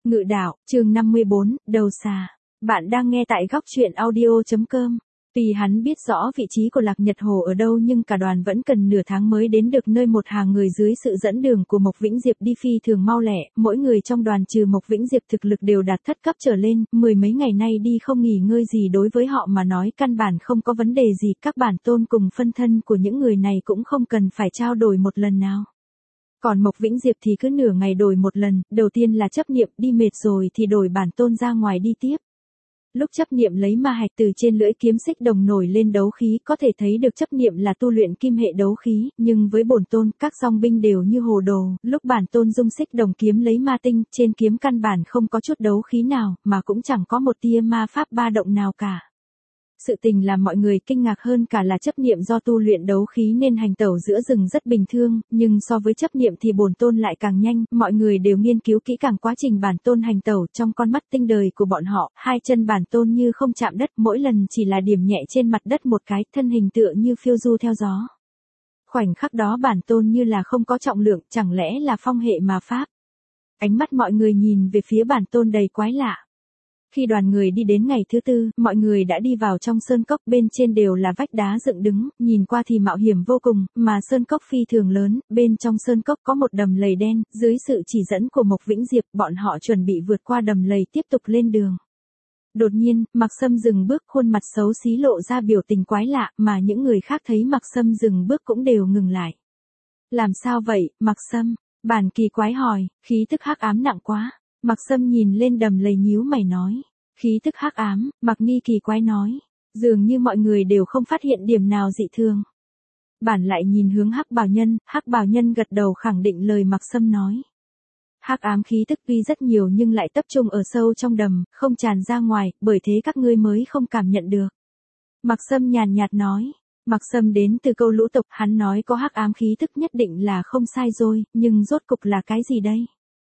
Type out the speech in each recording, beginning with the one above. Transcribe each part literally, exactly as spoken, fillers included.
Ngự đạo, chương năm mươi bốn, đầu xà. Bạn đang nghe tại góc truyện audio chấm com. Tuy hắn biết rõ vị trí của Lạc Nhật Hồ ở đâu nhưng cả đoàn vẫn cần nửa tháng mới đến được nơi một hàng người dưới sự dẫn đường của Mộc Vĩnh Diệp đi phi thường mau lẹ, mỗi người trong đoàn trừ Mộc Vĩnh Diệp thực lực đều đạt thất cấp trở lên, mười mấy ngày nay đi không nghỉ ngơi gì đối với họ mà nói căn bản không có vấn đề gì, các bản tôn cùng phân thân của những người này cũng không cần phải trao đổi một lần nào. Còn Mộc Vĩnh Diệp thì cứ nửa ngày đổi một lần, đầu tiên là chấp niệm, đi mệt rồi thì đổi bản tôn ra ngoài đi tiếp. Lúc chấp niệm lấy ma hạch từ trên lưỡi kiếm xích đồng nổi lên đấu khí, có thể thấy được chấp niệm là tu luyện kim hệ đấu khí, nhưng với bổn tôn, các song binh đều như hồ đồ, lúc bản tôn dung xích đồng kiếm lấy ma tinh, trên kiếm căn bản không có chút đấu khí nào, mà cũng chẳng có một tia ma pháp ba động nào cả. Sự tình làm mọi người kinh ngạc hơn cả là chấp niệm do tu luyện đấu khí nên hành tẩu giữa rừng rất bình thường, nhưng so với chấp niệm thì bổn tôn lại càng nhanh, mọi người đều nghiên cứu kỹ càng quá trình bản tôn hành tẩu, trong con mắt tinh đời của bọn họ, hai chân bản tôn như không chạm đất, mỗi lần chỉ là điểm nhẹ trên mặt đất một cái, thân hình tựa như phiêu du theo gió. Khoảnh khắc đó bản tôn như là không có trọng lượng, chẳng lẽ là phong hệ mà pháp. Ánh mắt mọi người nhìn về phía bản tôn đầy quái lạ. Khi đoàn người đi đến ngày thứ tư, mọi người đã đi vào trong sơn cốc, bên trên đều là vách đá dựng đứng, nhìn qua thì mạo hiểm vô cùng, mà sơn cốc phi thường lớn, bên trong sơn cốc có một đầm lầy đen, dưới sự chỉ dẫn của Mộc Vĩnh Diệp, bọn họ chuẩn bị vượt qua đầm lầy tiếp tục lên đường. Đột nhiên, Mạc Sâm dừng bước, khuôn mặt xấu xí lộ ra biểu tình quái lạ, mà những người khác thấy Mạc Sâm dừng bước cũng đều ngừng lại. Làm sao vậy, Mạc Sâm? Bản kỳ quái hỏi, khí tức hắc ám nặng quá. Mạc Sâm nhìn lên đầm lầy nhíu mày nói, khí tức hắc ám. Mạc Ni kỳ quái nói, dường như mọi người đều không phát hiện điểm nào dị thường. Bản lại nhìn hướng Hắc Bào Nhân, Hắc Bào Nhân gật đầu khẳng định lời Mạc Sâm nói. Hắc ám khí tức tuy rất nhiều nhưng lại tập trung ở sâu trong đầm, không tràn ra ngoài, bởi thế các ngươi mới không cảm nhận được. Mạc Sâm nhàn nhạt nói. Mạc Sâm đến từ câu lũ tộc, hắn nói có hắc ám khí tức nhất định là không sai rồi, nhưng rốt cục là cái gì đây?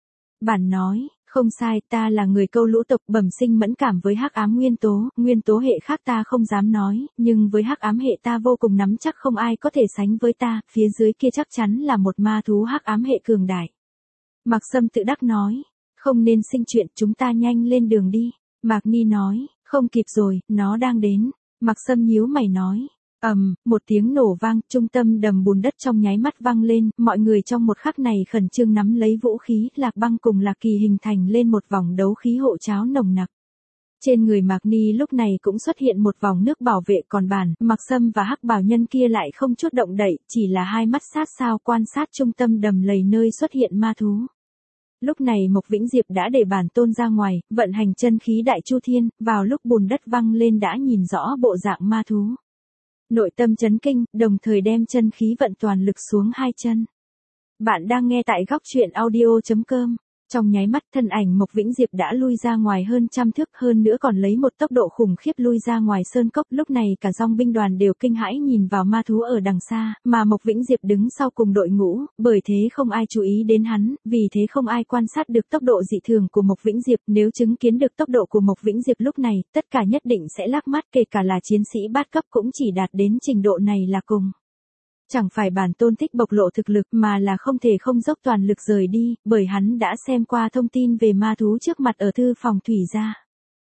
Bản nói, không sai, ta là người câu lũ tộc, bẩm sinh mẫn cảm với hắc ám nguyên tố, nguyên tố hệ khác ta không dám nói, nhưng với hắc ám hệ ta vô cùng nắm chắc không ai có thể sánh với ta, phía dưới kia chắc chắn là một ma thú hắc ám hệ cường đại. Mạc Sâm tự đắc nói, không nên sinh chuyện, chúng ta nhanh lên đường đi. Mạc Ni nói, không kịp rồi, nó đang đến. Mạc Sâm nhíu mày nói. ầm, um, một tiếng nổ vang, trung tâm đầm bùn đất trong nháy mắt vang lên, mọi người trong một khắc này khẩn trương nắm lấy vũ khí, Lạc Băng cùng Lạc Kỳ hình thành lên một vòng đấu khí hộ cháo nồng nặc. Trên người Mạc Ni lúc này cũng xuất hiện một vòng nước bảo vệ, còn Bản, Mạc Sâm và Hắc Bào Nhân kia lại không chút động đậy, chỉ là hai mắt sát sao quan sát trung tâm đầm lầy nơi xuất hiện ma thú. Lúc này Mộc Vĩnh Diệp đã để bản tôn ra ngoài, vận hành chân khí đại chu thiên, vào lúc bùn đất văng lên đã nhìn rõ bộ dạng ma thú. Nội tâm chấn kinh, đồng thời đem chân khí vận toàn lực xuống hai chân. Bạn đang nghe tại góc truyện audio chấm com. Trong nháy mắt thân ảnh Mộc Vĩnh Diệp đã lui ra ngoài hơn trăm thước, hơn nữa còn lấy một tốc độ khủng khiếp lui ra ngoài sơn cốc. Lúc này cả dòng binh đoàn đều kinh hãi nhìn vào ma thú ở đằng xa, mà Mộc Vĩnh Diệp đứng sau cùng đội ngũ, bởi thế không ai chú ý đến hắn, vì thế không ai quan sát được tốc độ dị thường của Mộc Vĩnh Diệp. Nếu chứng kiến được tốc độ của Mộc Vĩnh Diệp lúc này, tất cả nhất định sẽ lác mắt, kể cả là chiến sĩ bát cấp cũng chỉ đạt đến trình độ này là cùng. Chẳng phải bản tôn thích bộc lộ thực lực mà là không thể không dốc toàn lực rời đi, bởi hắn đã xem qua thông tin về ma thú trước mặt ở thư phòng thủy gia.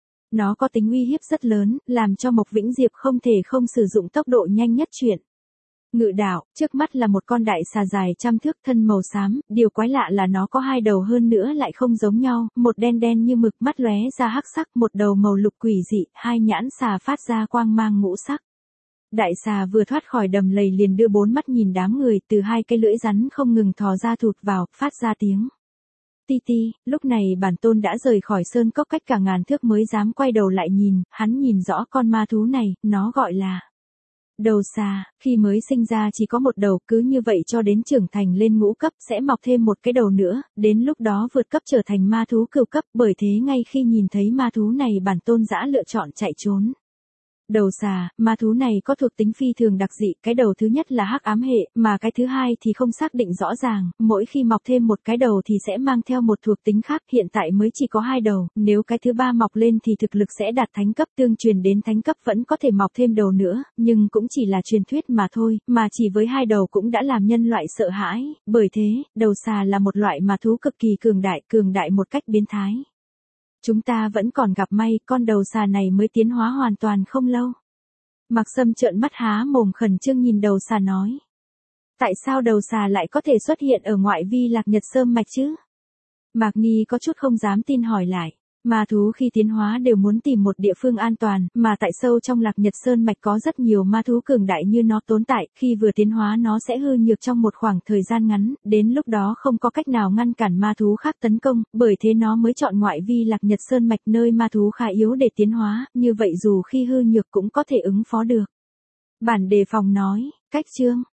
Nó có tính uy hiếp rất lớn, làm cho Mộc Vĩnh Diệp không thể không sử dụng tốc độ nhanh nhất chuyện. Ngự đạo, trước mắt là một con đại xà dài trăm thước, thân màu xám, điều quái lạ là nó có hai đầu hơn nữa lại không giống nhau, một đen đen như mực, mắt lóe ra hắc sắc, một đầu màu lục quỷ dị, hai nhãn xà phát ra quang mang ngũ sắc. Đại xà vừa thoát khỏi đầm lầy liền đưa bốn mắt nhìn đám người, từ hai cái lưỡi rắn không ngừng thò ra thụt vào, phát ra tiếng ti ti. Lúc này bản tôn đã rời khỏi sơn cốc cách cả ngàn thước mới dám quay đầu lại nhìn, hắn nhìn rõ con ma thú này, nó gọi là đầu xà. Khi mới sinh ra chỉ có một đầu, cứ như vậy cho đến trưởng thành lên ngũ cấp sẽ mọc thêm một cái đầu nữa, đến lúc đó vượt cấp trở thành ma thú cửu cấp, bởi thế ngay khi nhìn thấy ma thú này bản tôn dã lựa chọn chạy trốn. Đầu xà, ma thú này có thuộc tính phi thường đặc dị, cái đầu thứ nhất là hắc ám hệ, mà cái thứ hai thì không xác định rõ ràng, mỗi khi mọc thêm một cái đầu thì sẽ mang theo một thuộc tính khác, hiện tại mới chỉ có hai đầu, nếu cái thứ ba mọc lên thì thực lực sẽ đạt thánh cấp, tương truyền đến thánh cấp vẫn có thể mọc thêm đầu nữa, nhưng cũng chỉ là truyền thuyết mà thôi, mà chỉ với hai đầu cũng đã làm nhân loại sợ hãi, bởi thế, đầu xà là một loại ma thú cực kỳ cường đại, cường đại một cách biến thái. Chúng ta vẫn còn gặp may, con đầu xà này mới tiến hóa hoàn toàn không lâu. Mạc Sâm trợn mắt há mồm khẩn trương nhìn đầu xà nói. Tại sao đầu xà lại có thể xuất hiện ở ngoại vi Lạc Nhật Sơn mạch chứ? Mạc Nghi có chút không dám tin hỏi lại. Ma thú khi tiến hóa đều muốn tìm một địa phương an toàn, mà tại sâu trong Lạc Nhật Sơn mạch có rất nhiều ma thú cường đại như nó tồn tại, khi vừa tiến hóa nó sẽ hư nhược trong một khoảng thời gian ngắn, đến lúc đó không có cách nào ngăn cản ma thú khác tấn công, bởi thế nó mới chọn ngoại vi Lạc Nhật Sơn mạch nơi ma thú khá yếu để tiến hóa, như vậy dù khi hư nhược cũng có thể ứng phó được. Bản đề phòng nói, cách chương